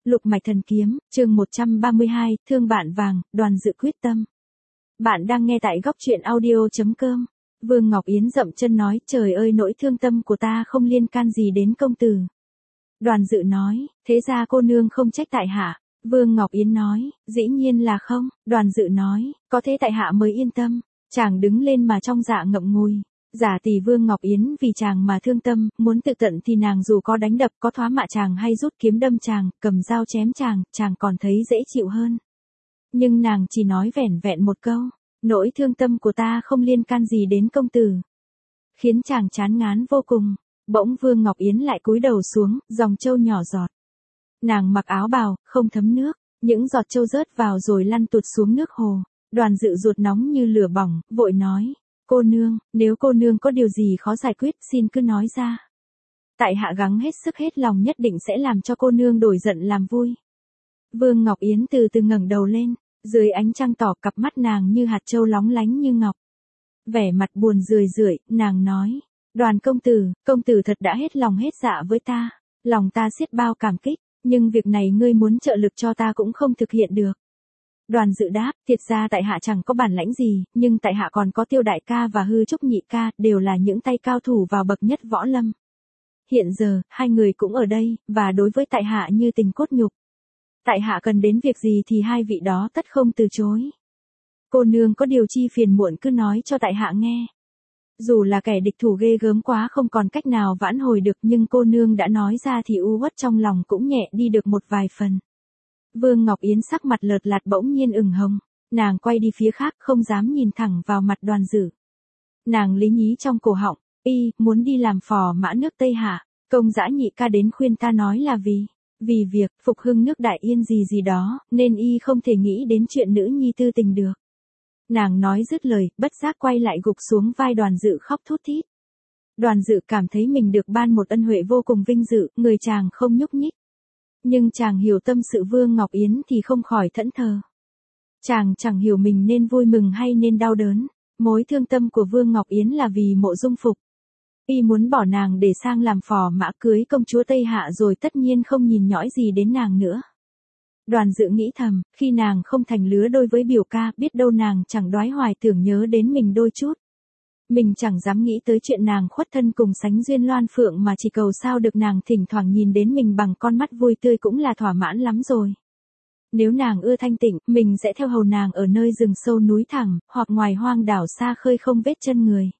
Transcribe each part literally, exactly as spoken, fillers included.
Lục mạch thần kiếm, chương một trăm ba mươi hai, thương bạn vàng, Đoàn Dự quyết tâm. Bạn đang nghe tại góc truyện audio chấm com. Vương Ngọc Yến dậm chân nói, trời ơi nỗi thương tâm của ta không liên can gì đến công tử. Đoàn Dự nói, thế ra cô nương không trách tại hạ. Vương Ngọc Yến nói, dĩ nhiên là không. Đoàn Dự nói, có thế tại hạ mới yên tâm. Chàng đứng lên mà trong dạ ngậm ngùi. Giả tỷ Vương Ngọc Yến vì chàng mà thương tâm, muốn tự tận thì nàng dù có đánh đập, có thoá mạ chàng hay rút kiếm đâm chàng, cầm dao chém chàng, chàng còn thấy dễ chịu hơn. Nhưng nàng chỉ nói vẻn vẹn một câu, nỗi thương tâm của ta không liên can gì đến công tử. Khiến chàng chán ngán vô cùng. Bỗng Vương Ngọc Yến lại cúi đầu xuống, dòng trâu nhỏ giọt. Nàng mặc áo bào, không thấm nước, những giọt trâu rớt vào rồi lăn tụt xuống nước hồ. Đoàn Dự ruột nóng như lửa bỏng, vội nói. Cô nương, nếu cô nương có điều gì khó giải quyết, xin cứ nói ra. Tại hạ gắng hết sức hết lòng nhất định sẽ làm cho cô nương đổi giận làm vui. Vương Ngọc Yến từ từ ngẩng đầu lên, dưới ánh trăng tỏ cặp mắt nàng như hạt châu lóng lánh như ngọc. Vẻ mặt buồn rười rượi, nàng nói, Đoàn công tử, công tử thật đã hết lòng hết dạ với ta, lòng ta xiết bao cảm kích, nhưng việc này ngươi muốn trợ lực cho ta cũng không thực hiện được. Đoàn Dự đáp, thiệt ra tại hạ chẳng có bản lãnh gì, nhưng tại hạ còn có Tiêu đại ca và Hư Trúc nhị ca, đều là những tay cao thủ vào bậc nhất võ lâm. Hiện giờ, hai người cũng ở đây, và đối với tại hạ như tình cốt nhục. Tại hạ cần đến việc gì thì hai vị đó tất không từ chối. Cô nương có điều chi phiền muộn cứ nói cho tại hạ nghe. Dù là kẻ địch thủ ghê gớm quá không còn cách nào vãn hồi được, nhưng cô nương đã nói ra thì u uất trong lòng cũng nhẹ đi được một vài phần. Vương Ngọc Yến sắc mặt lợt lạt bỗng nhiên ửng hồng, nàng quay đi phía khác không dám nhìn thẳng vào mặt Đoàn Dự. Nàng lý nhí trong cổ họng, y, muốn đi làm phò mã nước Tây Hạ, công dã nhị ca đến khuyên ta nói là vì, vì việc phục hưng nước Đại Yên gì gì đó, nên y không thể nghĩ đến chuyện nữ nhi tư tình được. Nàng nói dứt lời, bất giác quay lại gục xuống vai Đoàn Dự khóc thút thít. Đoàn Dự cảm thấy mình được ban một ân huệ vô cùng vinh dự, người chàng không nhúc nhích. Nhưng chàng hiểu tâm sự Vương Ngọc Yến thì không khỏi thẫn thờ. Chàng chẳng hiểu mình nên vui mừng hay nên đau đớn. Mối thương tâm của Vương Ngọc Yến là vì Mộ Dung Phục. Y muốn bỏ nàng để sang làm phò mã cưới công chúa Tây Hạ rồi tất nhiên không nhìn nhõi gì đến nàng nữa. Đoàn Dự nghĩ thầm, khi nàng không thành lứa đôi với biểu ca, biết đâu nàng chẳng đoái hoài tưởng nhớ đến mình đôi chút. Mình chẳng dám nghĩ tới chuyện nàng khuất thân cùng Sánh Duyên Loan Phượng mà chỉ cầu sao được nàng thỉnh thoảng nhìn đến mình bằng con mắt vui tươi cũng là thỏa mãn lắm rồi. Nếu nàng ưa thanh tịnh, mình sẽ theo hầu nàng ở nơi rừng sâu núi thẳm, hoặc ngoài hoang đảo xa khơi không vết chân người.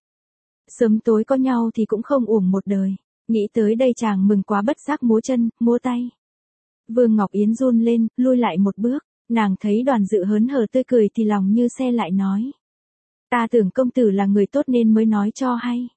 Sớm tối có nhau thì cũng không uổng một đời. Nghĩ tới đây chàng mừng quá bất giác múa chân, múa tay. Vương Ngọc Yến run lên, lui lại một bước, nàng thấy Đoàn Dự hớn hở tươi cười thì lòng như xe lại nói. Ta tưởng công tử là người tốt nên mới nói cho hay.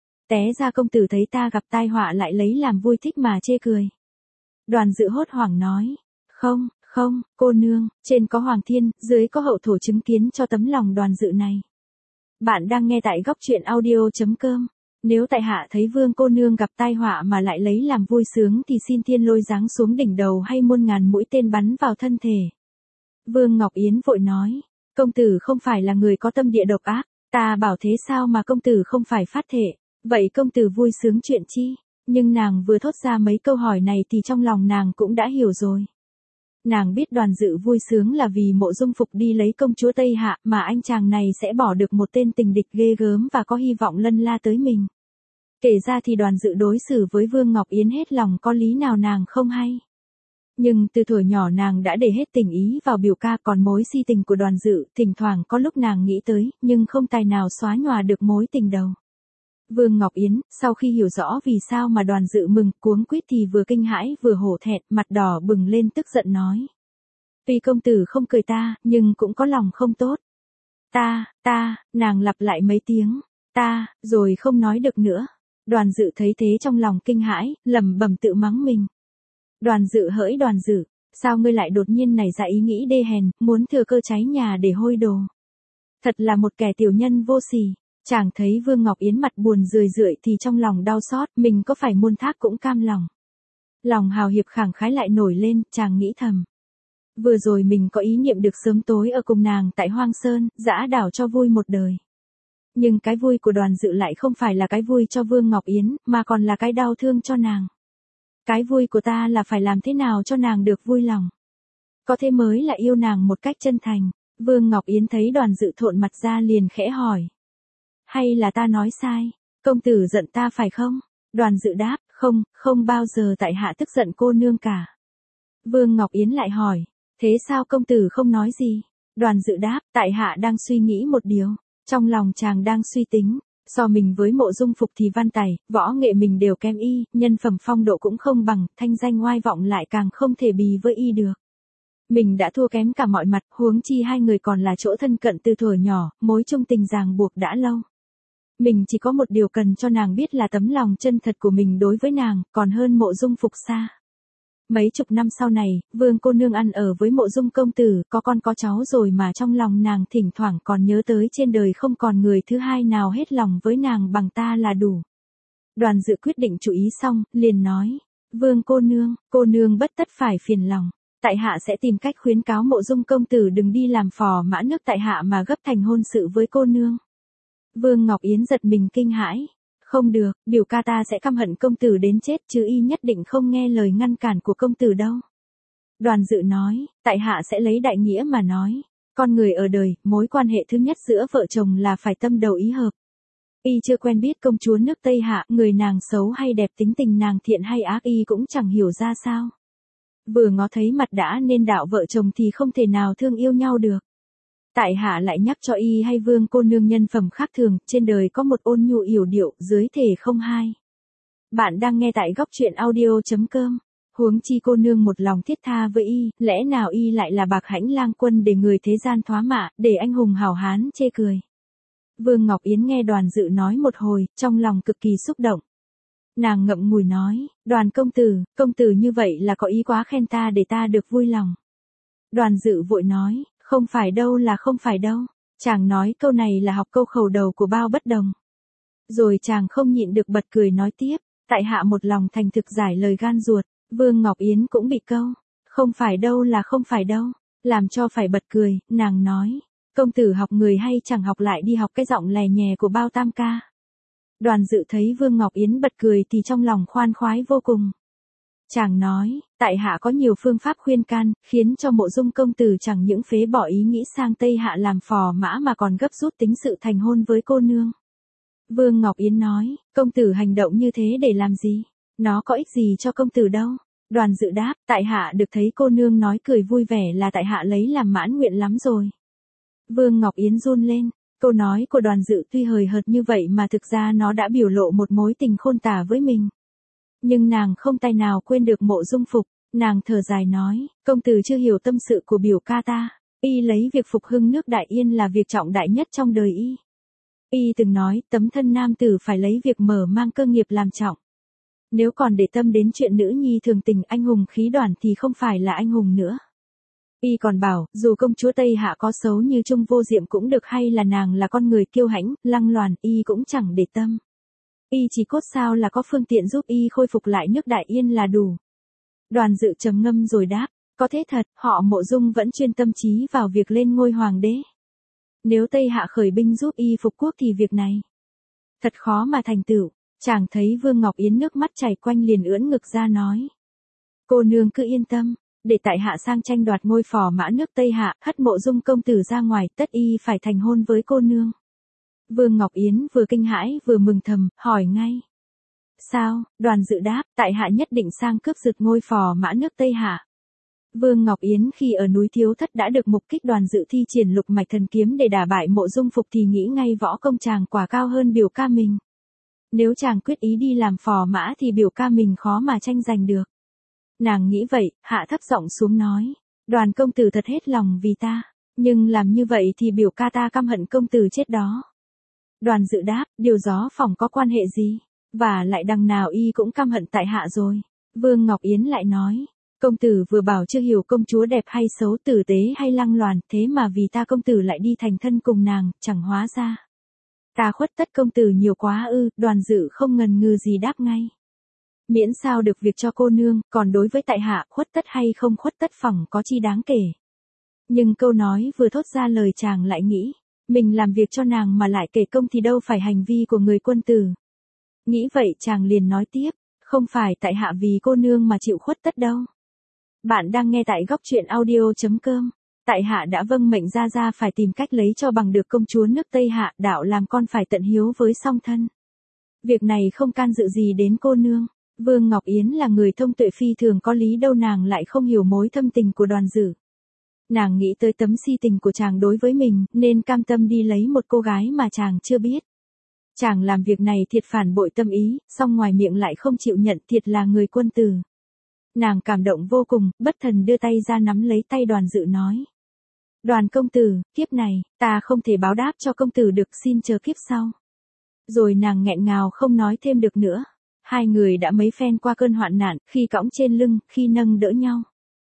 Té ra công tử thấy ta gặp tai họa lại lấy làm vui thích mà chê cười. Đoàn Dự hốt hoảng nói. Không, không, cô nương, trên có Hoàng Thiên, dưới có hậu thổ chứng kiến cho tấm lòng Đoàn Dự này. Bạn đang nghe tại góc truyện audio chấm com. Nếu tại hạ thấy Vương cô nương gặp tai họa mà lại lấy làm vui sướng thì xin thiên lôi giáng xuống đỉnh đầu hay muôn ngàn mũi tên bắn vào thân thể. Vương Ngọc Yến vội nói. Công tử không phải là người có tâm địa độc ác, ta bảo thế sao mà công tử không phải phát thể, vậy công tử vui sướng chuyện chi? Nhưng nàng vừa thốt ra mấy câu hỏi này thì trong lòng nàng cũng đã hiểu rồi. Nàng biết Đoàn Dự vui sướng là vì Mộ Dung Phục đi lấy công chúa Tây Hạ mà anh chàng này sẽ bỏ được một tên tình địch ghê gớm và có hy vọng lân la tới mình. Kể ra thì Đoàn Dự đối xử với Vương Ngọc Yến hết lòng có lý nào nàng không hay. Nhưng từ thuở nhỏ nàng đã để hết tình ý vào biểu ca, còn mối si tình của Đoàn Dự, thỉnh thoảng có lúc nàng nghĩ tới, nhưng không tài nào xóa nhòa được mối tình đầu. Vương Ngọc Yến, sau khi hiểu rõ vì sao mà Đoàn Dự mừng, cuống quýt thì vừa kinh hãi vừa hổ thẹn, mặt đỏ bừng lên tức giận nói. Tuy công tử không cười ta, nhưng cũng có lòng không tốt. Ta, ta, nàng lặp lại mấy tiếng, ta, rồi không nói được nữa. Đoàn Dự thấy thế trong lòng kinh hãi, lẩm bẩm tự mắng mình. Đoàn Dự hỡi Đoàn Dự, sao ngươi lại đột nhiên nảy ra ý nghĩ đê hèn, muốn thừa cơ cháy nhà để hôi đồ. Thật là một kẻ tiểu nhân vô sỉ. Chàng thấy Vương Ngọc Yến mặt buồn rười rượi thì trong lòng đau xót, mình có phải muôn thác cũng cam lòng. Lòng hào hiệp khẳng khái lại nổi lên, chàng nghĩ thầm. Vừa rồi mình có ý niệm được sớm tối ở cùng nàng tại Hoang Sơn, dã đảo cho vui một đời. Nhưng cái vui của Đoàn Dự lại không phải là cái vui cho Vương Ngọc Yến, mà còn là cái đau thương cho nàng. Cái vui của ta là phải làm thế nào cho nàng được vui lòng. Có thế mới là yêu nàng một cách chân thành. Vương Ngọc Yến thấy Đoàn Dự thộn mặt ra liền khẽ hỏi. Hay là ta nói sai, công tử giận ta phải không? Đoàn Dự đáp, không, không bao giờ tại hạ tức giận cô nương cả. Vương Ngọc Yến lại hỏi, thế sao công tử không nói gì? Đoàn Dự đáp, tại hạ đang suy nghĩ một điều. Trong lòng chàng đang suy tính, so mình với Mộ Dung Phục thì văn tài, võ nghệ mình đều kém y, nhân phẩm phong độ cũng không bằng, thanh danh oai vọng lại càng không thể bì với y được. Mình đã thua kém cả mọi mặt, huống chi hai người còn là chỗ thân cận từ thuở nhỏ, mối chung tình ràng buộc đã lâu. Mình chỉ có một điều cần cho nàng biết là tấm lòng chân thật của mình đối với nàng, còn hơn Mộ Dung Phục xa. Mấy chục năm sau này, Vương cô nương ăn ở với Mộ Dung công tử, có con có cháu rồi mà trong lòng nàng thỉnh thoảng còn nhớ tới trên đời không còn người thứ hai nào hết lòng với nàng bằng ta là đủ. Đoàn Dự quyết định chú ý xong, liền nói, Vương cô nương, cô nương bất tất phải phiền lòng. Tại hạ sẽ tìm cách khuyến cáo Mộ Dung công tử đừng đi làm phò mã nước tại hạ mà gấp thành hôn sự với cô nương. Vương Ngọc Yến giật mình kinh hãi. Không được, biểu ca ta sẽ căm hận công tử đến chết chứ y nhất định không nghe lời ngăn cản của công tử đâu. Đoàn Dự nói, tại hạ sẽ lấy đại nghĩa mà nói. Con người ở đời, mối quan hệ thứ nhất giữa vợ chồng là phải tâm đầu ý hợp. Y chưa quen biết công chúa nước Tây Hạ, người nàng xấu hay đẹp, tính tình nàng thiện hay ác y cũng chẳng hiểu ra sao. Vừa ngó thấy mặt đã nên đạo vợ chồng thì không thể nào thương yêu nhau được. Tại hạ lại nhắc cho y hay Vương cô nương nhân phẩm khác thường, trên đời có một ôn nhu yểu điệu, dưới thể không hai. Bạn đang nghe tại góc truyện audio chấm com. Huống chi cô nương một lòng thiết tha với y, lẽ nào y lại là bạc hãnh lang quân để người thế gian thoá mạ, để anh hùng hảo hán chê cười. Vương Ngọc Yến nghe Đoàn Dự nói một hồi, trong lòng cực kỳ xúc động. Nàng ngậm ngùi nói, Đoàn công tử, công tử như vậy là có ý quá khen ta để ta được vui lòng. Đoàn Dự vội nói, không phải đâu là không phải đâu. Chàng nói câu này là học câu khẩu đầu của Bao Bất Đồng. Rồi chàng không nhịn được bật cười nói tiếp, tại hạ một lòng thành thực giải lời gan ruột. Vương Ngọc Yến cũng bị câu, không phải đâu là không phải đâu, làm cho phải bật cười, nàng nói, công tử học người hay chẳng học lại đi học cái giọng lè nhè của Bao Tam ca. Đoàn Dự thấy Vương Ngọc Yến bật cười thì trong lòng khoan khoái vô cùng. Chàng nói, tại hạ có nhiều phương pháp khuyên can, khiến cho Mộ Dung công tử chẳng những phế bỏ ý nghĩ sang Tây Hạ làm phò mã mà còn gấp rút tính sự thành hôn với cô nương. Vương Ngọc Yến nói, công tử hành động như thế để làm gì? Nó có ích gì cho công tử đâu? Đoàn Dự đáp, tại hạ được thấy cô nương nói cười vui vẻ là tại hạ lấy làm mãn nguyện lắm rồi. Vương Ngọc Yến run lên, câu nói của Đoàn Dự tuy hời hợt như vậy mà thực ra nó đã biểu lộ một mối tình khôn tả với mình. Nhưng nàng không tài nào quên được Mộ Dung Phục, nàng thở dài nói, công tử chưa hiểu tâm sự của biểu ca ta, y lấy việc phục hưng nước Đại Yên là việc trọng đại nhất trong đời y. Y từng nói, tấm thân nam tử phải lấy việc mở mang cơ nghiệp làm trọng. Nếu còn để tâm đến chuyện nữ nhi thường tình anh hùng khí đoản thì không phải là anh hùng nữa. Y còn bảo, dù công chúa Tây Hạ có xấu như Trung Vô Diệm cũng được hay là nàng là con người kiêu hãnh, lăng loàn, y cũng chẳng để tâm. Y chỉ cốt sao là có phương tiện giúp y khôi phục lại nước Đại Yên là đủ. Đoàn Dự trầm ngâm rồi đáp, có thế thật, họ Mộ Dung vẫn chuyên tâm trí vào việc lên ngôi hoàng đế. Nếu Tây Hạ khởi binh giúp y phục quốc thì việc này thật khó mà thành tựu. Chàng thấy Vương Ngọc Yến nước mắt chảy quanh liền ưỡn ngực ra nói. Cô nương cứ yên tâm, để tại hạ sang tranh đoạt ngôi phò mã nước Tây Hạ, hất Mộ Dung công tử ra ngoài, tất y phải thành hôn với cô nương. Vương Ngọc Yến vừa kinh hãi vừa mừng thầm, hỏi ngay. Sao? Đoàn Dự đáp, tại hạ nhất định sang cướp giật ngôi phò mã nước Tây Hạ. Vương Ngọc Yến khi ở núi Thiếu Thất đã được mục kích Đoàn Dự thi triển lục mạch thần kiếm để đả bại Mộ Dung Phục thì nghĩ ngay võ công chàng quả cao hơn biểu ca mình. Nếu chàng quyết ý đi làm phò mã thì biểu ca mình khó mà tranh giành được. Nàng nghĩ vậy, hạ thấp giọng xuống nói, Đoàn công tử thật hết lòng vì ta, nhưng làm như vậy thì biểu ca ta căm hận công tử chết đó. Đoàn Dự đáp, điều gió phỏng có quan hệ gì, và lại đằng nào y cũng căm hận tại hạ rồi. Vương Ngọc Yến lại nói, công tử vừa bảo chưa hiểu công chúa đẹp hay xấu, tử tế hay lăng loàn, thế mà vì ta công tử lại đi thành thân cùng nàng, chẳng hóa ra ta khuất tất công tử nhiều quá ư. Đoàn Dự không ngần ngừ gì đáp ngay, miễn sao được việc cho cô nương, còn đối với tại hạ, khuất tất hay không khuất tất phỏng có chi đáng kể. Nhưng câu nói vừa thốt ra lời chàng lại nghĩ, mình làm việc cho nàng mà lại kể công thì đâu phải hành vi của người quân tử. Nghĩ vậy chàng liền nói tiếp, Không phải tại hạ vì cô nương mà chịu khuất tất đâu. Bạn đang nghe tại góc truyện audio.com. Tại hạ đã vâng mệnh ra ra phải tìm cách lấy cho bằng được công chúa nước Tây Hạ, đạo làm con phải tận hiếu với song thân. Việc này không can dự gì đến cô nương. Vương Ngọc Yến là người thông tuệ phi thường, có lý đâu nàng lại không hiểu mối thâm tình của Đoàn Dự. Nàng nghĩ tới tấm si tình của chàng đối với mình, nên cam tâm đi lấy một cô gái mà chàng chưa biết. Chàng làm việc này thiệt phản bội tâm ý, song ngoài miệng lại không chịu nhận, thiệt là người quân tử. Nàng cảm động vô cùng, bất thần đưa tay ra nắm lấy tay Đoàn Dự nói. Đoàn công tử, kiếp này, ta không thể báo đáp cho công tử được, xin chờ kiếp sau. Rồi nàng nghẹn ngào không nói thêm được nữa. Hai người đã mấy phen qua cơn hoạn nạn, khi cõng trên lưng, khi nâng đỡ nhau.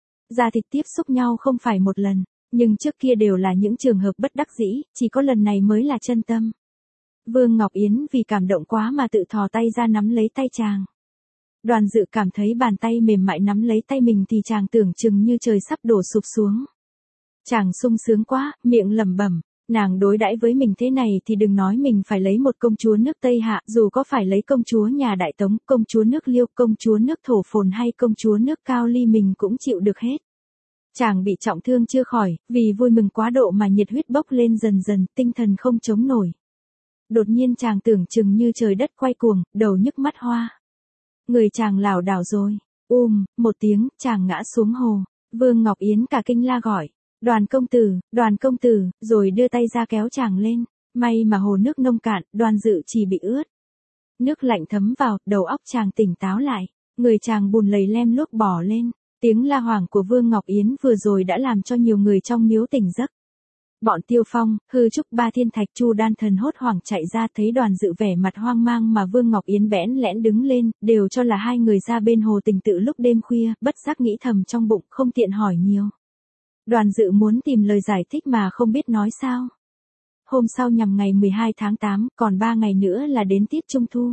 Da thịt tiếp xúc nhau không phải một lần, nhưng trước kia đều là những trường hợp bất đắc dĩ, chỉ có lần này mới là chân tâm. Vương Ngọc Yến vì cảm động quá mà tự thò tay ra nắm lấy tay chàng. Đoàn Dự cảm thấy bàn tay mềm mại nắm lấy tay mình thì chàng tưởng chừng như trời sắp đổ sụp xuống. Chàng sung sướng quá, miệng lẩm bẩm, nàng đối đãi với mình thế này thì đừng nói mình phải lấy một công chúa nước Tây Hạ, dù có phải lấy công chúa nhà Đại Tống, công chúa nước Liêu, công chúa nước Thổ Phồn hay công chúa nước Cao Ly mình cũng chịu được hết. Chàng bị trọng thương chưa khỏi, vì vui mừng quá độ mà nhiệt huyết bốc lên dần dần, tinh thần không chống nổi. Đột nhiên chàng tưởng chừng như trời đất quay cuồng, đầu nhức mắt hoa. Người chàng lảo đảo rồi, um, một tiếng, chàng ngã xuống hồ. Vương Ngọc Yến cả kinh la gọi. Đoàn công tử, đoàn công tử, rồi đưa tay ra kéo chàng lên. May mà hồ nước nông cạn, Đoàn Dự chỉ bị ướt. Nước lạnh thấm vào, đầu óc chàng tỉnh táo lại. Người chàng bùn lầy lem luốc bò lên. Tiếng la hoảng của Vương Ngọc Yến vừa rồi đã làm cho nhiều người trong miếu tỉnh giấc. Bọn Tiêu Phong, Hư Trúc, Ba Thiên Thạch, Chu Đan Thần hốt hoảng chạy ra, thấy Đoàn Dự vẻ mặt hoang mang mà Vương Ngọc Yến bẽn lẽn đứng lên, đều cho là hai người ra bên hồ tình tự lúc đêm khuya, bất giác nghĩ thầm trong bụng, không tiện hỏi nhiều. Đoàn Dự muốn tìm lời giải thích mà không biết nói sao. Hôm sau nhằm ngày mười hai tháng tám, còn ba ngày nữa là đến tiết Trung Thu.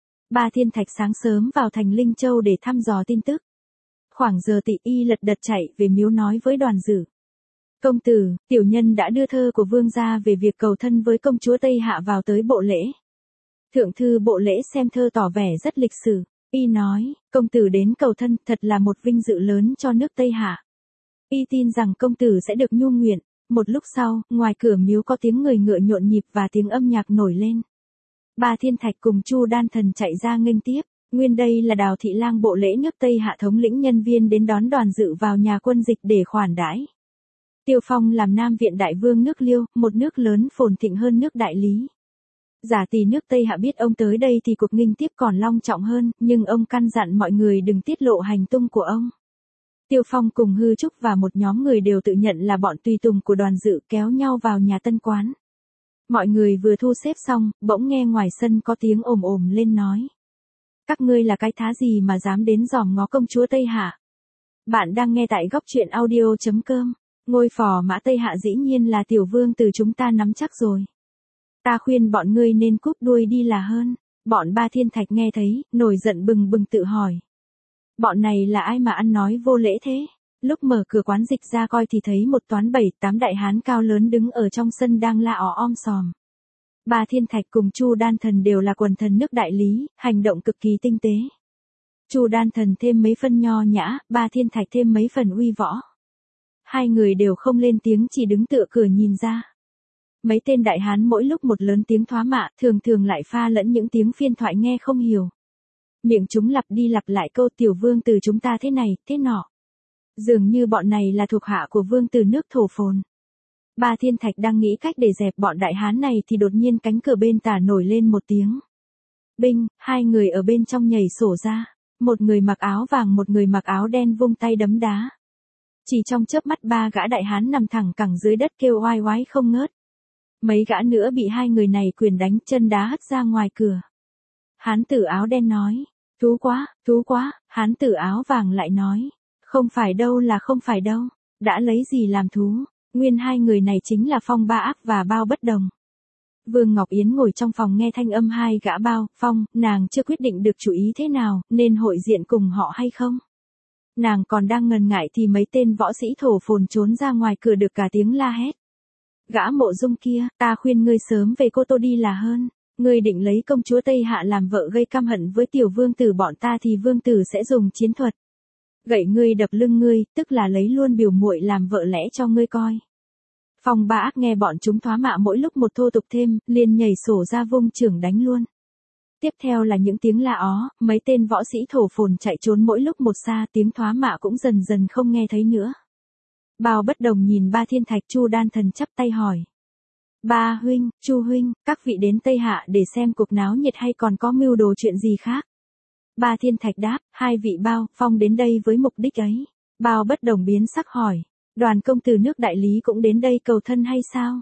Ba Thiên Thạch sáng sớm vào thành Linh Châu để thăm dò tin tức. Khoảng giờ Tị Y lật đật chạy về miếu nói với Đoàn Dự. Công tử, tiểu nhân đã đưa thơ của vương gia về việc cầu thân với công chúa Tây Hạ vào tới bộ lễ. Thượng thư bộ lễ xem thơ tỏ vẻ rất lịch sử. Y nói, công tử đến cầu thân thật là một vinh dự lớn cho nước Tây Hạ. Y tin rằng công tử sẽ được nhu nguyện. Một lúc sau, ngoài cửa miếu có tiếng người ngựa nhộn nhịp và tiếng âm nhạc nổi lên. Ba Thiên Thạch cùng Chu Đan Thần chạy ra nghênh tiếp. Nguyên đây là Đào thị lang bộ lễ nước Tây Hạ thống lĩnh nhân viên đến đón Đoàn Dự vào nhà quân dịch để khoản đãi. Tiêu Phong làm Nam viện đại vương nước Liêu, một nước lớn phồn thịnh hơn nước Đại Lý. Giả tỷ nước Tây Hạ biết ông tới đây thì cuộc nghênh tiếp còn long trọng hơn, nhưng ông căn dặn mọi người đừng tiết lộ hành tung của ông. Tiêu Phong cùng Hư Trúc và một nhóm người đều tự nhận là bọn tùy tùng của Đoàn Dự kéo nhau vào nhà tân quán. Mọi người vừa thu xếp xong, bỗng nghe ngoài sân có tiếng ồm ồm lên nói. Các ngươi là cái thá gì mà dám đến dòm ngó công chúa Tây Hạ? Bạn đang nghe tại góc truyện audio.com. Ngôi phò mã Tây Hạ dĩ nhiên là tiểu vương từ chúng ta nắm chắc rồi. Ta khuyên bọn ngươi nên cúp đuôi đi là hơn. Bọn Ba Thiên Thạch nghe thấy, nổi giận bừng bừng tự hỏi. Bọn này là ai mà ăn nói vô lễ thế? Lúc mở cửa quán dịch ra coi thì thấy một toán bảy tám đại hán cao lớn đứng ở trong sân đang la ó om sòm. Ba Thiên Thạch cùng Chu Đan Thần đều là quần thần nước Đại Lý, hành động cực kỳ tinh tế. Chu Đan Thần thêm mấy phân nho nhã, Ba Thiên Thạch thêm mấy phần uy võ. Hai người đều không lên tiếng, chỉ đứng tựa cửa nhìn ra. Mấy tên đại hán mỗi lúc một lớn tiếng thoá mạ, thường thường lại pha lẫn những tiếng phiên thoại nghe không hiểu. Miệng chúng lặp đi lặp lại câu tiểu vương từ chúng ta thế này, thế nọ. Dường như bọn này là thuộc hạ của vương từ nước Thổ Phồn. Ba Thiên Thạch đang nghĩ cách để dẹp bọn đại hán này thì đột nhiên cánh cửa bên tả nổi lên một tiếng. Binh, hai người ở bên trong nhảy sổ ra. Một người mặc áo vàng, một người mặc áo đen vung tay đấm đá. Chỉ trong chớp mắt ba gã đại hán nằm thẳng cẳng dưới đất kêu oai oái không ngớt. Mấy gã nữa bị hai người này quyền đánh chân đá hất ra ngoài cửa. Hán tử áo đen nói, thú quá, thú quá, hán tử áo vàng lại nói, không phải đâu là không phải đâu, đã lấy gì làm thú, nguyên hai người này chính là Phong Ba Ác và Bao Bất Đồng. Vương Ngọc Yến ngồi trong phòng nghe thanh âm hai gã Bao, Phong, nàng chưa quyết định được chủ ý thế nào, nên hội diện cùng họ hay không. Nàng còn đang ngần ngại thì mấy tên võ sĩ Thổ Phồn trốn ra ngoài cửa được cả tiếng la hét. Gã Mộ Dung kia, ta khuyên ngươi sớm về Cô Tô đi là hơn. Ngươi định lấy công chúa Tây Hạ làm vợ gây căm hận với tiểu vương tử bọn ta thì vương tử sẽ dùng chiến thuật. Gậy ngươi đập lưng ngươi, tức là lấy luôn biểu muội làm vợ lẽ cho ngươi coi. Phong Ba Ác nghe bọn chúng thoá mạ mỗi lúc một thô tục thêm, liền nhảy sổ ra vung chưởng đánh luôn. Tiếp theo là những tiếng la ó, mấy tên võ sĩ thổ phồn chạy trốn mỗi lúc một xa, tiếng thoá mạ cũng dần dần không nghe thấy nữa. Bao Bất Đồng nhìn Ba Thiên Thạch Chu Đan Thần chắp tay hỏi. Ba huynh, Chu huynh, các vị đến Tây Hạ để xem cuộc náo nhiệt hay còn có mưu đồ chuyện gì khác? Ba Thiên Thạch đáp, hai vị Bao, Phong đến đây với mục đích ấy. Bao Bất Đồng biến sắc hỏi, Đoàn công tử nước Đại Lý cũng đến đây cầu thân hay sao?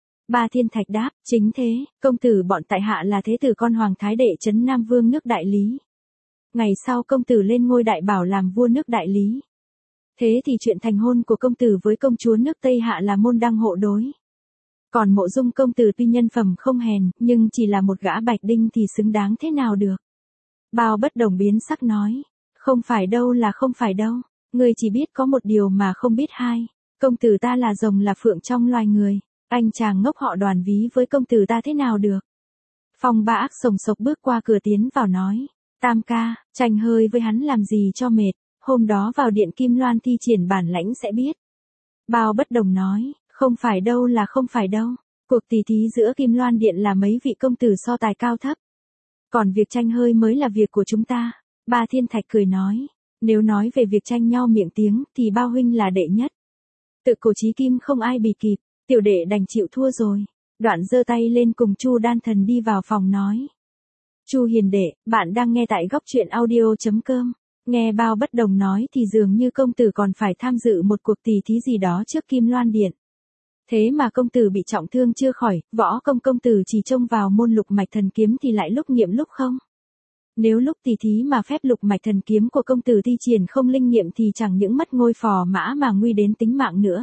Ba Thiên Thạch đáp, chính thế, công tử bọn tại hạ là thế tử con Hoàng Thái Đệ trấn Nam Vương nước Đại Lý. Ngày sau công tử lên ngôi Đại Bảo làm vua nước Đại Lý. Thế thì chuyện thành hôn của công tử với công chúa nước Tây Hạ là môn đăng hộ đối. Còn Mộ Dung công tử tuy nhân phẩm không hèn, nhưng chỉ là một gã bạch đinh thì xứng đáng thế nào được. Bao Bất Đồng biến sắc nói, không phải đâu là không phải đâu, ngươi chỉ biết có một điều mà không biết hai, công tử ta là rồng là phượng trong loài người, anh chàng ngốc họ Đoàn ví với công tử ta thế nào được. Phong Ba Ác sồng sộc bước qua cửa tiến vào nói, Tam ca, tranh hơi với hắn làm gì cho mệt, hôm đó vào điện Kim Loan thi triển bản lãnh sẽ biết. Bao Bất Đồng nói, không phải đâu là không phải đâu, cuộc tỷ thí giữa Kim Loan điện là mấy vị công tử so tài cao thấp. Còn việc tranh hơi mới là việc của chúng ta. Ba Thiên Thạch cười nói, nếu nói về việc tranh nhau miệng tiếng thì Bao huynh là đệ nhất. Tự cổ chí kim không ai bì kịp, tiểu đệ đành chịu thua rồi. Đoạn giơ tay lên cùng Chu Đan Thần đi vào phòng nói. Chu hiền đệ, bạn đang nghe tại góc truyện audio chấm com. Nghe Bao Bất Đồng nói thì dường như công tử còn phải tham dự một cuộc tỷ thí gì đó trước Kim Loan điện. Thế mà công tử bị trọng thương chưa khỏi, võ công công tử chỉ trông vào môn lục mạch thần kiếm thì lại lúc nghiệm lúc không. Nếu lúc tỷ thí mà phép lục mạch thần kiếm của công tử thi triển không linh nghiệm thì chẳng những mất ngôi phò mã mà nguy đến tính mạng nữa.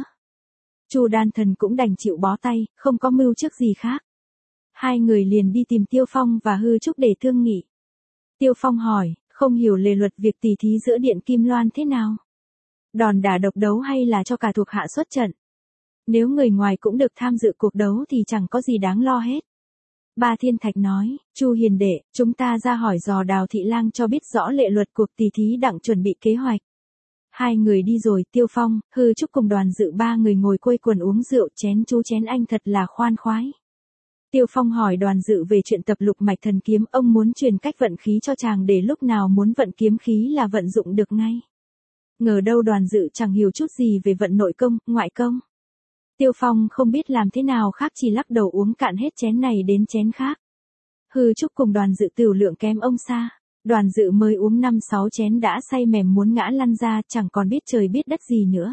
Chu Đan Thần cũng đành chịu bó tay, không có mưu trước gì khác. Hai người liền đi tìm Tiêu Phong và Hư Trúc để thương nghị. Tiêu Phong hỏi, không hiểu lề luật việc tỷ thí giữa điện Kim Loan thế nào? Đòn đả độc đấu hay là cho cả thuộc hạ xuất trận? Nếu người ngoài cũng được tham dự cuộc đấu thì chẳng có gì đáng lo hết. Ba Thiên Thạch nói, Chu hiền đệ, chúng ta ra hỏi dò Đào Thị Lang cho biết rõ lệ luật cuộc tỷ thí đặng chuẩn bị kế hoạch. Hai người đi rồi, Tiêu Phong, Hư Trúc cùng Đoàn Dự ba người ngồi quây quần uống rượu, chén chú chén anh thật là khoan khoái. Tiêu Phong hỏi Đoàn Dự về chuyện tập lục mạch thần kiếm, ông muốn truyền cách vận khí cho chàng để lúc nào muốn vận kiếm khí là vận dụng được ngay. Ngờ đâu Đoàn Dự chẳng hiểu chút gì về vận nội công, ngoại công. Tiêu Phong không biết làm thế nào khác chỉ lắc đầu uống cạn hết chén này đến chén khác. Hư Trúc cùng Đoàn Dự tiểu lượng kém ông xa. Đoàn Dự mới uống năm sáu chén đã say mềm muốn ngã lăn ra, chẳng còn biết trời biết đất gì nữa.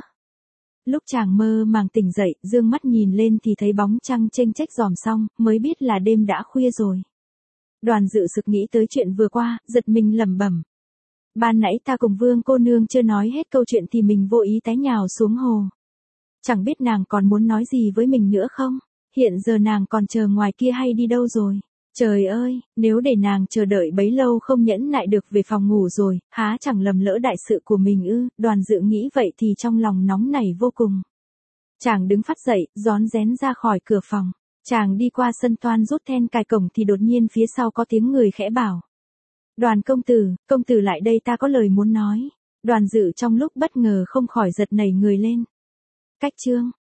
Lúc chàng mơ màng tỉnh dậy, dương mắt nhìn lên thì thấy bóng trăng chênh chếch dòm xong, mới biết là đêm đã khuya rồi. Đoàn Dự sực nghĩ tới chuyện vừa qua, giật mình lẩm bẩm. Ban nãy ta cùng Vương cô nương chưa nói hết câu chuyện thì mình vô ý té nhào xuống hồ. Chẳng biết nàng còn muốn nói gì với mình nữa không? Hiện giờ nàng còn chờ ngoài kia hay đi đâu rồi? Trời ơi, nếu để nàng chờ đợi bấy lâu không nhẫn nại được về phòng ngủ rồi, há chẳng lầm lỡ đại sự của mình ư? Đoàn Dự nghĩ vậy thì trong lòng nóng nảy vô cùng. Chàng đứng phắt dậy, rón rén ra khỏi cửa phòng. Chàng đi qua sân toan rút then cài cổng thì đột nhiên phía sau có tiếng người khẽ bảo. Đoàn công tử, công tử lại đây, ta có lời muốn nói. Đoàn Dự trong lúc bất ngờ không khỏi giật nảy người lên. Cách chương